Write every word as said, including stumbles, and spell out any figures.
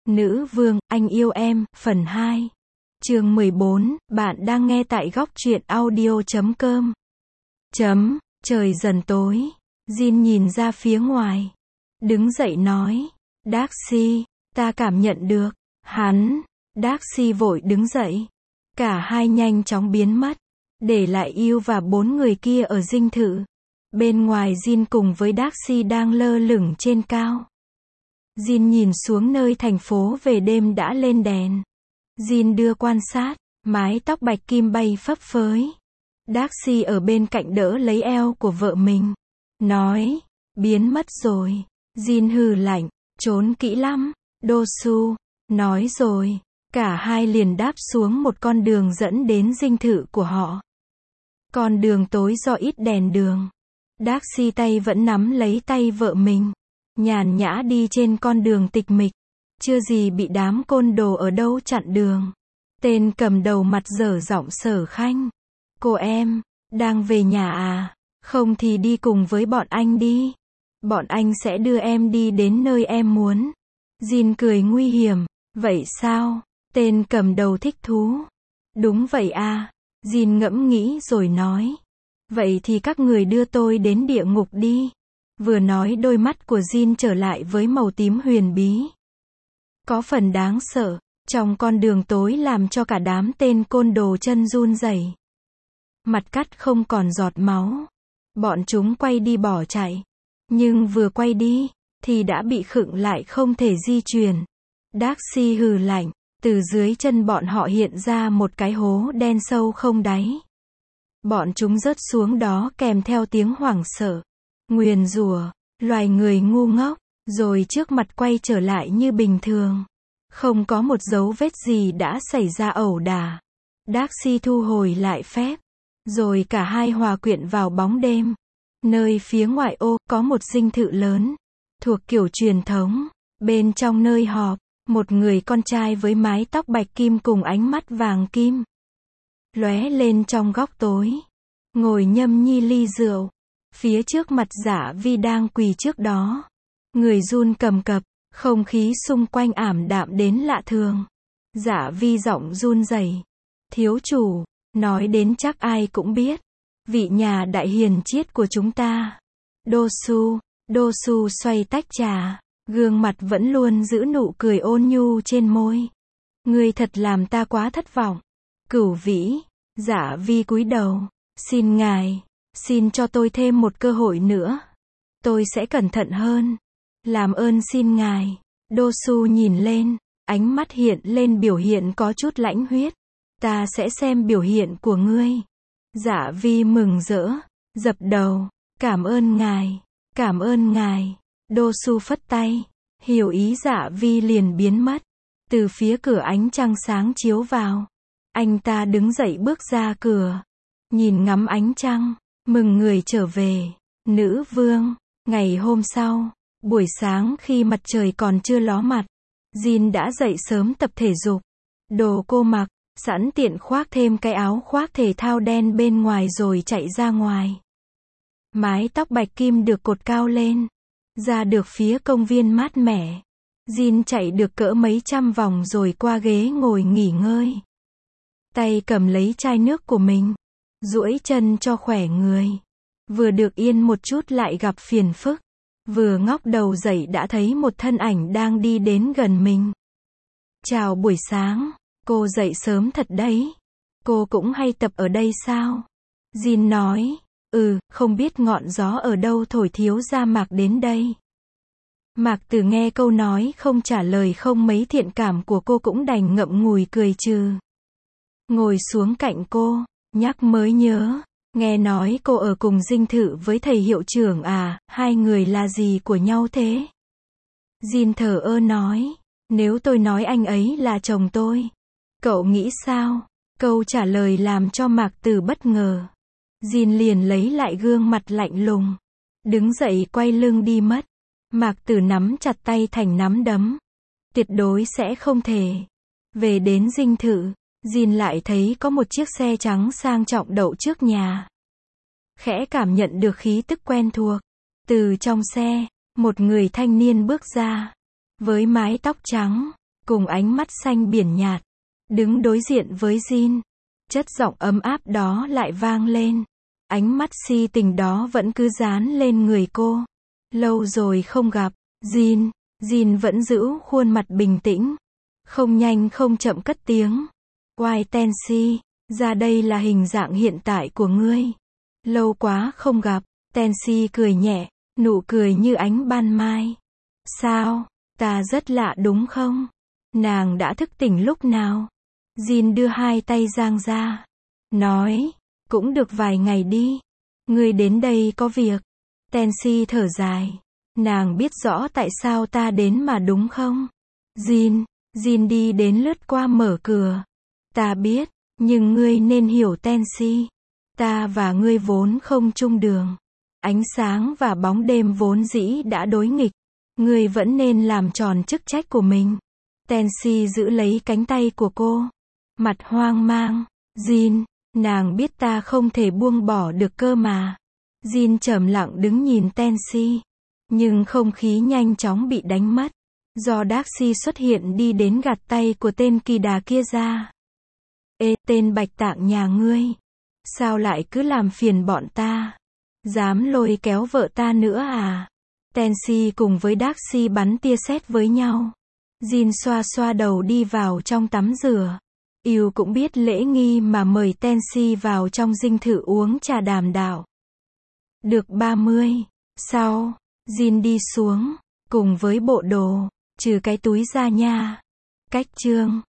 Nữ vương, anh yêu em, phần hai. Chương mười bốn, bạn đang nghe tại góc truyện audio chấm com. Chấm, trời dần tối. Jin nhìn ra phía ngoài. Đứng dậy nói. Darcy, ta cảm nhận được. Hắn. Darcy vội đứng dậy. Cả hai nhanh chóng biến mất. Để lại yêu và bốn người kia ở dinh thự. Bên ngoài Jin cùng với Darcy đang lơ lửng trên cao. Jin nhìn xuống nơi thành phố về đêm đã lên đèn. Jin đưa quan sát, mái tóc bạch kim bay phấp phới. Darcy ở bên cạnh đỡ lấy eo của vợ mình. Nói, biến mất rồi. Jin hừ lạnh, trốn kỹ lắm. Dosu, nói rồi. Cả hai liền đáp xuống một con đường dẫn đến dinh thự của họ. Con đường tối do ít đèn đường. Darcy tay vẫn nắm lấy tay vợ mình. Nhàn nhã đi trên con đường tịch mịch. Chưa gì bị đám côn đồ ở đâu chặn đường. Tên cầm đầu mặt dở giọng Sở Khanh. Cô em, đang về nhà à? Không thì đi cùng với bọn anh đi. Bọn anh sẽ đưa em đi đến nơi em muốn. Jin cười nguy hiểm. Vậy sao? Tên cầm đầu thích thú. Đúng vậy à. Jin ngẫm nghĩ rồi nói. Vậy thì các người đưa tôi đến địa ngục đi. Vừa nói đôi mắt của Jin trở lại với màu tím huyền bí. Có phần đáng sợ, trong con đường tối làm cho cả đám tên côn đồ chân run rẩy. Mặt cắt không còn giọt máu. Bọn chúng quay đi bỏ chạy. Nhưng vừa quay đi, thì đã bị khựng lại không thể di chuyển. Darcy hừ lạnh, từ dưới chân bọn họ hiện ra một cái hố đen sâu không đáy. Bọn chúng rớt xuống đó kèm theo tiếng hoảng sợ. Nguyền rủa, loài người ngu ngốc, rồi trước mặt quay trở lại như bình thường. Không có một dấu vết gì đã xảy ra ẩu đả. Darcy thu hồi lại phép. Rồi cả hai hòa quyện vào bóng đêm. Nơi phía ngoại ô, có một dinh thự lớn. Thuộc kiểu truyền thống. Bên trong nơi họp, một người con trai với mái tóc bạch kim cùng ánh mắt vàng kim. Lóe lên trong góc tối. Ngồi nhâm nhi ly rượu. Phía trước mặt Dã Vi đang quỳ trước đó. Người run cầm cập, không khí xung quanh ảm đạm đến lạ thường. Dã Vi giọng run rẩy. Thiếu chủ, nói đến chắc ai cũng biết. Vị nhà đại hiền triết của chúng ta. Dosu, Dosu xoay tách trà. Gương mặt vẫn luôn giữ nụ cười ôn nhu trên môi. Ngươi thật làm ta quá thất vọng. Cửu vĩ, Dã Vi cúi đầu. Xin ngài. Xin cho tôi thêm một cơ hội nữa. Tôi sẽ cẩn thận hơn. Làm ơn xin ngài. Dosu nhìn lên. Ánh mắt hiện lên biểu hiện có chút lãnh huyết. Ta sẽ xem biểu hiện của ngươi. Dã Vi mừng rỡ. Dập đầu. Cảm ơn ngài. Cảm ơn ngài. Dosu phất tay. Hiểu ý Dã Vi liền biến mất. Từ phía cửa ánh trăng sáng chiếu vào. Anh ta đứng dậy bước ra cửa. Nhìn ngắm ánh trăng. Mừng người trở về. Nữ vương. Ngày hôm sau, buổi sáng khi mặt trời còn chưa ló mặt, Jin đã dậy sớm tập thể dục. Đồ cô mặc, sẵn tiện khoác thêm cái áo khoác thể thao đen bên ngoài rồi chạy ra ngoài. Mái tóc bạch kim được cột cao lên. Ra được phía công viên mát mẻ. Jin chạy được cỡ mấy trăm vòng rồi qua ghế ngồi nghỉ ngơi. Tay cầm lấy chai nước của mình. Duỗi chân cho khỏe người. Vừa được yên một chút lại gặp phiền phức. Vừa ngóc đầu dậy đã thấy một thân ảnh đang đi đến gần mình. Chào buổi sáng. Cô dậy sớm thật đấy. Cô cũng hay tập ở đây sao? Jin nói. Ừ, không biết ngọn gió ở đâu thổi thiếu gia Mạc đến đây. Mạc Tử nghe câu nói không trả lời không mấy thiện cảm của cô cũng đành ngậm ngùi cười trừ. Ngồi xuống cạnh cô. Nhắc mới nhớ. Nghe nói cô ở cùng dinh thự với thầy hiệu trưởng à, hai người là gì của nhau thế? Jin thờ ơ nói. Nếu tôi nói anh ấy là chồng tôi. Cậu nghĩ sao? Câu trả lời làm cho Mạc Tử bất ngờ. Jin liền lấy lại gương mặt lạnh lùng. Đứng dậy quay lưng đi mất. Mạc Tử nắm chặt tay thành nắm đấm. Tuyệt đối sẽ không thể. Về đến dinh thự. Jin lại thấy có một chiếc xe trắng sang trọng đậu trước nhà. Khẽ cảm nhận được khí tức quen thuộc. Từ trong xe, một người thanh niên bước ra. Với mái tóc trắng, cùng ánh mắt xanh biển nhạt, đứng đối diện với Jin. Chất giọng ấm áp đó lại vang lên. Ánh mắt si tình đó vẫn cứ dán lên người cô. Lâu rồi không gặp, Jin. Jin vẫn giữ khuôn mặt bình tĩnh. Không nhanh không chậm cất tiếng. Why Tensi, ra đây là hình dạng hiện tại của ngươi. Lâu quá không gặp, Tensi cười nhẹ, nụ cười như ánh ban mai. Sao, ta rất lạ đúng không? Nàng đã thức tỉnh lúc nào? Jin đưa hai tay giang ra. Nói, cũng được vài ngày đi. Ngươi đến đây có việc. Tensi thở dài. Nàng biết rõ tại sao ta đến mà đúng không? Jin, Jin đi đến lướt qua mở cửa. Ta biết, nhưng ngươi nên hiểu Tensi. Ta và ngươi vốn không chung đường. Ánh sáng và bóng đêm vốn dĩ đã đối nghịch. Ngươi vẫn nên làm tròn chức trách của mình. Tensi giữ lấy cánh tay của cô. Mặt hoang mang. Jin, nàng biết ta không thể buông bỏ được cơ mà. Jin trầm lặng đứng nhìn Tensi. Nhưng không khí nhanh chóng bị đánh mất. Do Darcy xuất hiện đi đến gạt tay của tên kỳ đà kia ra. Ê, tên bạch tạng nhà ngươi. Sao lại cứ làm phiền bọn ta? Dám lôi kéo vợ ta nữa à? Tensi cùng với Darcy bắn tia sét với nhau. Jin xoa xoa đầu đi vào trong tắm rửa. Yêu cũng biết lễ nghi mà mời Tensi vào trong dinh thự uống trà đàm đạo. Được ba mươi. Sau, Jin đi xuống, cùng với bộ đồ, trừ cái túi ra nha. Cách chương